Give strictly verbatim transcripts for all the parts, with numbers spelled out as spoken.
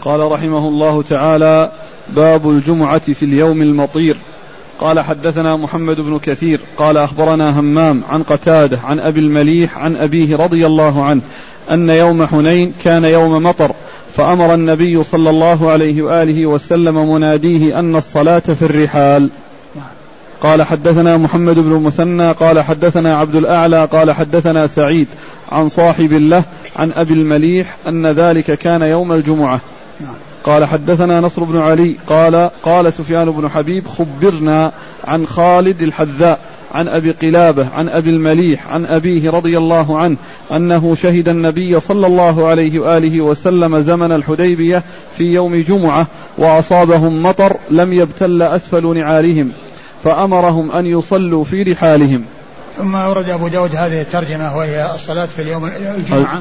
قال رحمه الله تعالى: باب الجمعة في اليوم المطير. قال: حدثنا محمد بن كثير قال أخبرنا همام عن قتادة عن أبي المليح عن أبيه رضي الله عنه أن يوم حنين كان يوم مطر، فأمر النبي صلى الله عليه وآله وسلم مناديه أن الصلاة في الرحال. قال: حدثنا محمد بن المثنى قال حدثنا عبد الأعلى قال حدثنا سعيد عن صاحب له عن أبي المليح أن ذلك كان يوم الجمعة. قال: حدثنا نصر بن علي قال قال سفيان بن حبيب: خبرنا عن خالد الحذاء عن أبي قلابة عن أبي المليح عن أبيه رضي الله عنه أنه شهد النبي صلى الله عليه وآله وسلم زمن الحديبية في يوم جمعة وأصابهم مطر لم يبتل أسفل نعالهم فأمرهم أن يصلوا في رحالهم. ثم أورد أبو داود هذه الترجمة وهي الصلاة في اليوم الجمعة.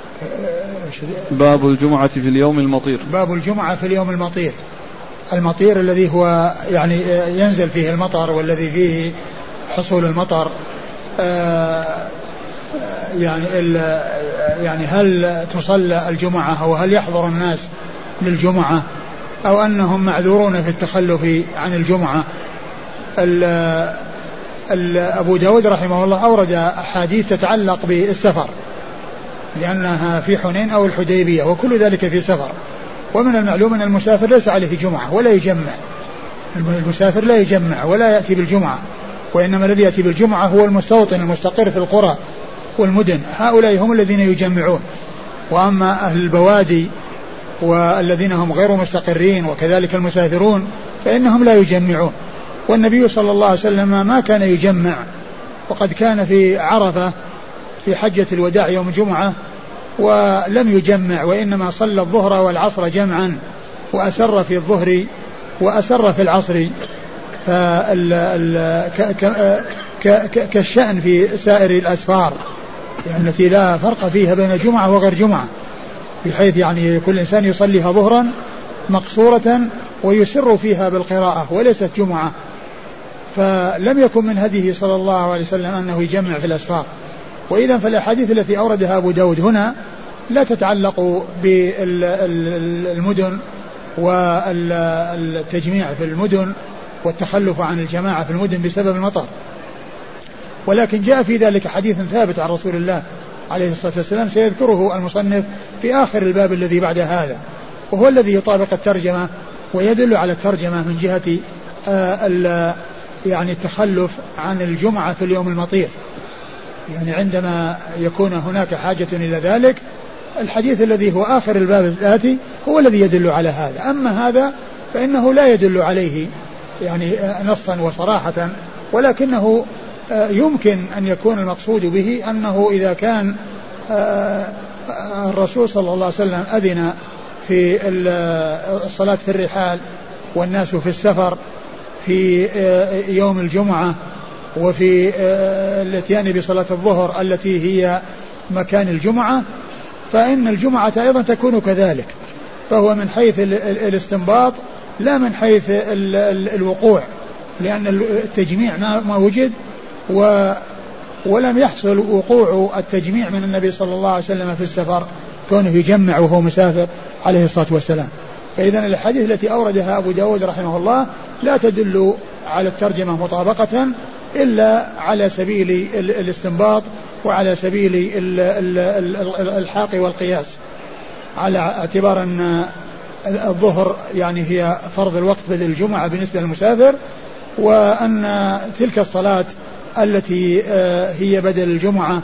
باب الجمعة في اليوم المطير. باب الجمعة في اليوم المطير. المطير الذي هو يعني ينزل فيه المطر والذي فيه حصول المطر. يعني يعني هل تصلى الجمعة أو هل يحضر الناس للجمعة أو أنهم معذورون في التخلف عن الجمعة. أبو داود رحمه الله أورد أحاديث تتعلق بالسفر لأنها في حنين أو الحديبية وكل ذلك في سفر. ومن المعلوم أن المسافر ليس عليه جمعة ولا يجمع. المسافر لا يجمع ولا يأتي بالجمعة، وإنما الذي يأتي بالجمعة هو المستوطن المستقر في القرى والمدن، هؤلاء هم الذين يجمعون. وأما أهل البوادي والذين هم غير مستقرين وكذلك المسافرون فإنهم لا يجمعون. والنبي صلى الله عليه وسلم ما كان يجمع، وقد كان في عرفة في حجة الوداع يوم الجمعة ولم يجمع، وإنما صلى الظهر والعصر جمعا وأسر في الظهر وأسر في العصر كالشأن في سائر الأسفار التي لا فرق فيها بين جمعة وغير جمعة، بحيث يعني كل إنسان يصليها ظهرا مقصورة ويسر فيها بالقراءة وليست جمعة. فلم يكن من هديه صلى الله عليه وسلم أنه يجمع في الأسفار. وإذا فالأحاديث التي أوردها أبو داود هنا لا تتعلق بالمدن والتجميع في المدن والتخلف عن الجماعة في المدن بسبب المطر، ولكن جاء في ذلك حديث ثابت عن رسول الله عليه الصلاة والسلام سيذكره المصنف في آخر الباب الذي بعد هذا، وهو الذي يطابق الترجمة ويدل على الترجمة من جهة آه يعني التخلف عن الجمعة في اليوم المطير. يعني عندما يكون هناك حاجة إلى ذلك الحديث الذي هو آخر الباب الآتي هو الذي يدل على هذا. أما هذا فإنه لا يدل عليه يعني نصا وصراحة، ولكنه يمكن أن يكون المقصود به أنه إذا كان الرسول صلى الله عليه وسلم أذن في الصلاة في الرحال والناس في السفر في يوم الجمعة وفي الاتيان بصلاة الظهر التي هي مكان الجمعة، فإن الجمعة أيضا تكون كذلك. فهو من حيث الاستنباط لا من حيث الوقوع، لأن التجميع ما وجد ولم يحصل وقوع التجميع من النبي صلى الله عليه وسلم في السفر كونه يجمع وهو مسافر عليه الصلاة والسلام. فإذا الحديث التي أوردها أبو داود رحمه الله لا تدل على الترجمة مطابقة إلا على سبيل الاستنباط وعلى سبيل الحاق والقياس، على اعتبار أن الظهر يعني هي فرض الوقت بدل الجمعة بالنسبة للمسافر، وأن تلك الصلاة التي هي بدل الجمعة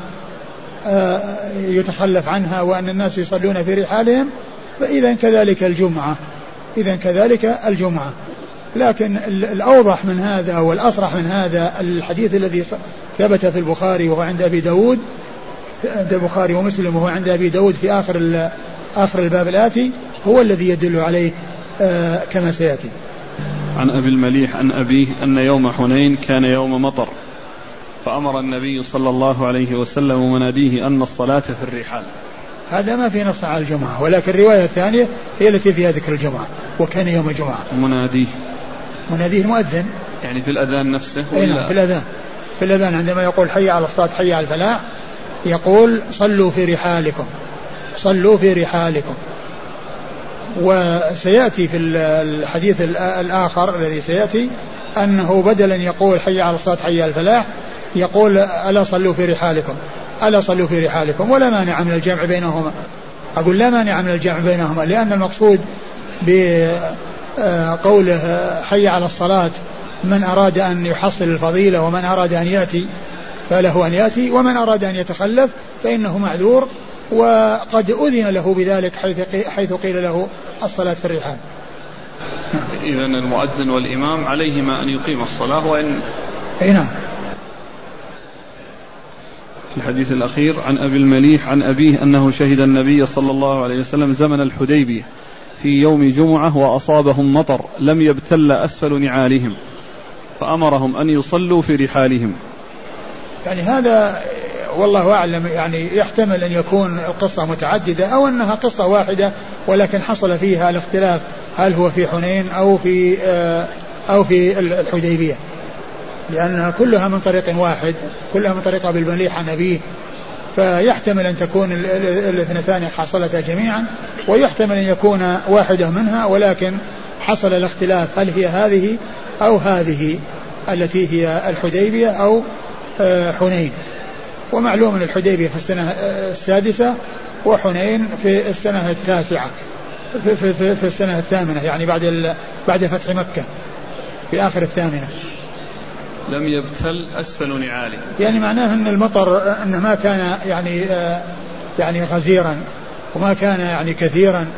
يتخلف عنها وأن الناس يصلون في رحالهم، فإذا كذلك الجمعة إذا كذلك الجمعة. لكن الأوضح من هذا والأصرح من هذا الحديث الذي ثبت في البخاري وهو عند أبي داود عند البخاري ومسلم وهو عند أبي داود في آخر آخر الباب الآتي هو الذي يدل عليه آه كما سيأتي. عن أبي المليح عن أبيه أن يوم حنين كان يوم مطر، فأمر النبي صلى الله عليه وسلم مناديه أن الصلاة في الرحال. هذا ما في نص على الجمعة، ولكن الرواية الثانية هي التي فيها ذكر الجمعة وكان يوم الجمعة. مناديه مناديه المؤذن يعني في الأذان نفسه ولا في الأذان في الأذان عندما يقول حي على الصلاة حي على الفلاح يقول صلوا في رحالكم صلوا في رحالكم. وسيأتي في الحديث الآخر الذي سيأتي أنه بدلا يقول حي على الصلاة حي على الفلاح يقول ألا صلوا في رحالكم ألا صلوا في رحالكم، ولا مانع من الجمع بينهما. أقول لا مانع من الجمع بينهما، لأن المقصود بقوله حي على الصلاة من أراد أن يحصل الفضيلة ومن أراد أن يأتي فله أن يأتي، ومن أراد أن يتخلف فإنه معذور، وقد أذن له بذلك حيث قيل له الصلاة في الرحال. إذن المؤذن والإمام عليهما أن يقيم الصلاة وإن أي نعم. في الحديث الأخير عن أبي المليح عن أبيه أنه شهد النبي صلى الله عليه وسلم زمن الحديبية في يوم جمعة وأصابهم مطر لم يبتل أسفل نعالهم فأمرهم أن يصلوا في رحالهم. يعني هذا والله أعلم، يعني يحتمل أن يكون القصة متعددة أو أنها قصة واحدة ولكن حصل فيها الاختلاف هل هو في حنين أو في أو في الحديبية، لأنها كلها من طريق واحد، كلها من طريق أبي المليح عن أبيه، فيحتمل أن تكون الاثنتان حصلتا جميعا، ويحتمل أن يكون واحدة منها ولكن حصل الاختلاف هل هي هذه أو هذه التي هي الحديبية أو حنين. ومعلوم أن الحديبية في السنة السادسة وحنين في السنة التاسعة في, في, في, في السنة الثامنة، يعني بعد بعد فتح مكة في آخر الثامنة. لم يبتل أسفل نعاله، يعني معناه أن المطر أنه ما كان يعني يعني غزيرا وما كان يعني كثيرا،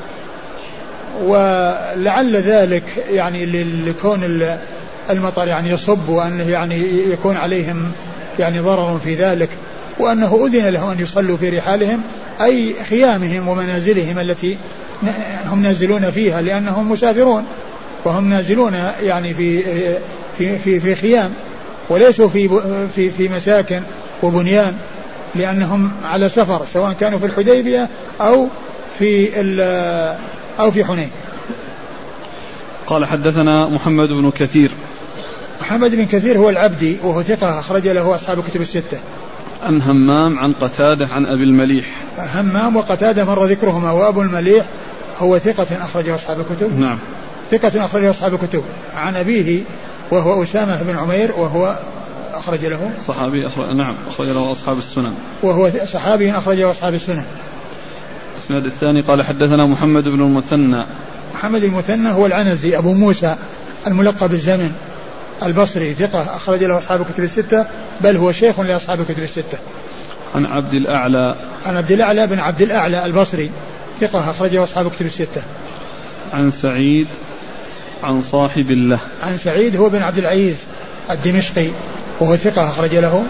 ولعل ذلك يعني لكون المطر يعني يصب وأنه يعني يكون عليهم يعني ضرر في ذلك، وأنه أذن لهم أن يصلوا في رحالهم أي خيامهم ومنازلهم التي هم نازلون فيها، لأنهم مسافرون وهم نازلون يعني في في في, في خيام وليسوا في في في مساكن وبنيان، لأنهم على سفر سواء كانوا في الحديبية أو في أو في حنين. قال حدثنا محمد بن كثير. محمد بن كثير هو العبدي وهو ثقة أخرج له أصحاب الكتب الستة. عن همام عن قتادة عن أبي المليح. همام وقتادة مر ذكرهما، وأبو المليح هو ثقة أخرجه أصحاب الكتب. نعم. ثقة أخرجه أصحاب الكتب. عن أبيه وهو أسامة بن عمير وهو أخرج له صحابي أخرج نعم أخرج له أصحاب السنن، وهو صحابي أخرجه أصحاب السنن. الإسناد الثاني قال حدثنا محمد بن المثنى. محمد المثنى هو العنزي أبو موسى الملقب بالزمن البصري، ثقة أخرج له أصحاب الكتب الستة، بل هو شيخ لأصحاب الكتب الستة. عن عبد الأعلى. عن عبد الأعلى بن عبد الأعلى البصري، ثقة أخرجه أصحاب الكتب الستة. عن سعيد عن صاحب الله. عن سعيد هو بن عبد العزيز الدمشقي وهو ثقة أخرج له.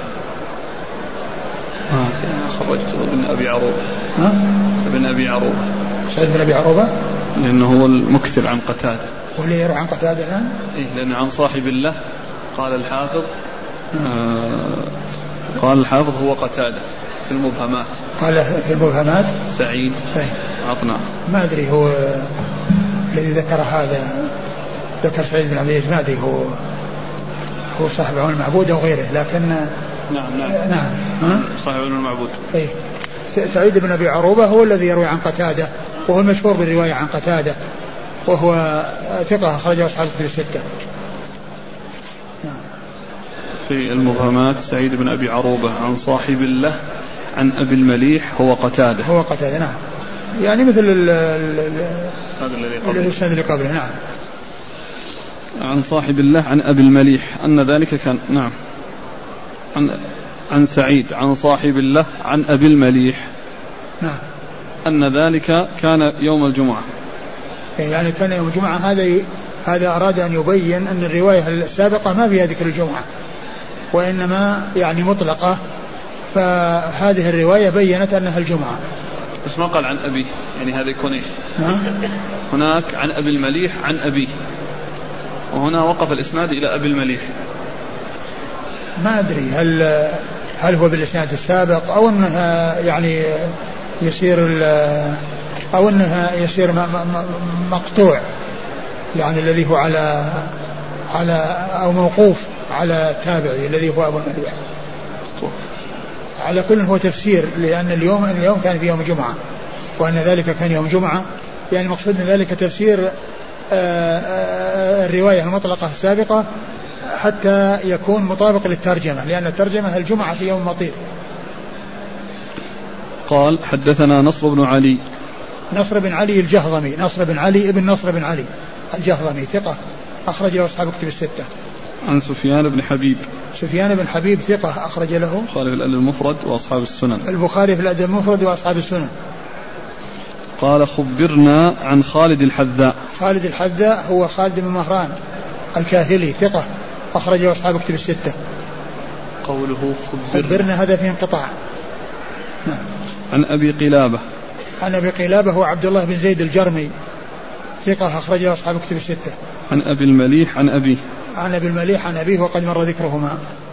آه خرجته ابن أبي عروبة. ها؟ ابن أبي عروبة. سعيد بن أبي عروبة. لأنه هو المكثر عن قتادة. واللي يروي عن قتادة الآن؟ إيه لأن عن صاحب الله قال الحافظ آه قال الحافظ هو قتادة في المبهمات. قال في المبهمات سعيد. طيب. عطنا. ما أدري هو الذي ذكر هذا، ذكر سعيد بن عبد العزيز، ما أدري هو هو صاحب عون المعبود أو غيره، لكن نعم نعم نعم ها؟ صاحب عون المعبود. إيه. سعيد بن أبي عروبة هو الذي يروي عن قتادة وهو المشهور بالرواية عن قتادة، وهو ثقة أخرجه أصحاب الكتب الستة. في المبهمات سعيد بن أبي عروبة عن صاحب الله عن أبي المليح هو قتادة. هو قتادة نعم، يعني مثل الإسناد الذي قبله. نعم. عن صاحب الله عن أبي المليح أن ذلك كان نعم عن عن سعيد عن صاحب الله عن أبي المليح نعم أن ذلك كان يوم الجمعة. يعني كان يوم الجمعة، هذا هذا أراد أن يبين أن الرواية السابقة ما فيها ذكر الجمعة وإنما يعني مطلقة، فهذه الرواية بينت أنها الجمعة بس ما قال عن أبيه، يعني هذا يكون إيش؟ نعم. هناك عن أبي المليح عن أبيه، وهنا وقف الإسناد إلى أبي المليح. ما أدري هل هل هو بالإسناد السابق أو أنها يعني يصير أو أنها يصير مقطوع، يعني الذي هو على على أو موقوف على التابعي الذي هو أبو المليح. على كل هو تفسير، لأن اليوم اليوم كان في يوم جمعة، وأن ذلك كان يوم جمعة، يعني المقصود من ذلك تفسير الرواية المطلقة السابقة حتى يكون مطابق للترجمة، لأن الترجمة الجمعة في يوم مطير. قال حدثنا نصر بن علي. نصر بن علي الجهضمي، نصر بن علي ابن نصر بن علي الجهضمي ثقة أخرج له أصحاب كتب الستة. عن سفيان بن حبيب. سفيان بن حبيب ثقة أخرج له البخاري في الأدب المفرد وأصحاب السنن. البخاري في الأدب المفرد وأصحاب السنن. قال خبرنا عن خالد الحذاء. خالد الحذاء هو خالد بن مهران الكاهلي ثقة أخرج له أصحاب كتب الستة. قوله خبرنا, خبرنا هذا فيه انقطاع. نعم. عن أبي قلابة. عن أبي قلابة هو عبد الله بن زيد الجرمي ثقة أخرج له أصحاب كتب الستة. عن أبي المليح عن أبيه. عن أبي المليح عن أبيه وقد مر ذكرهما.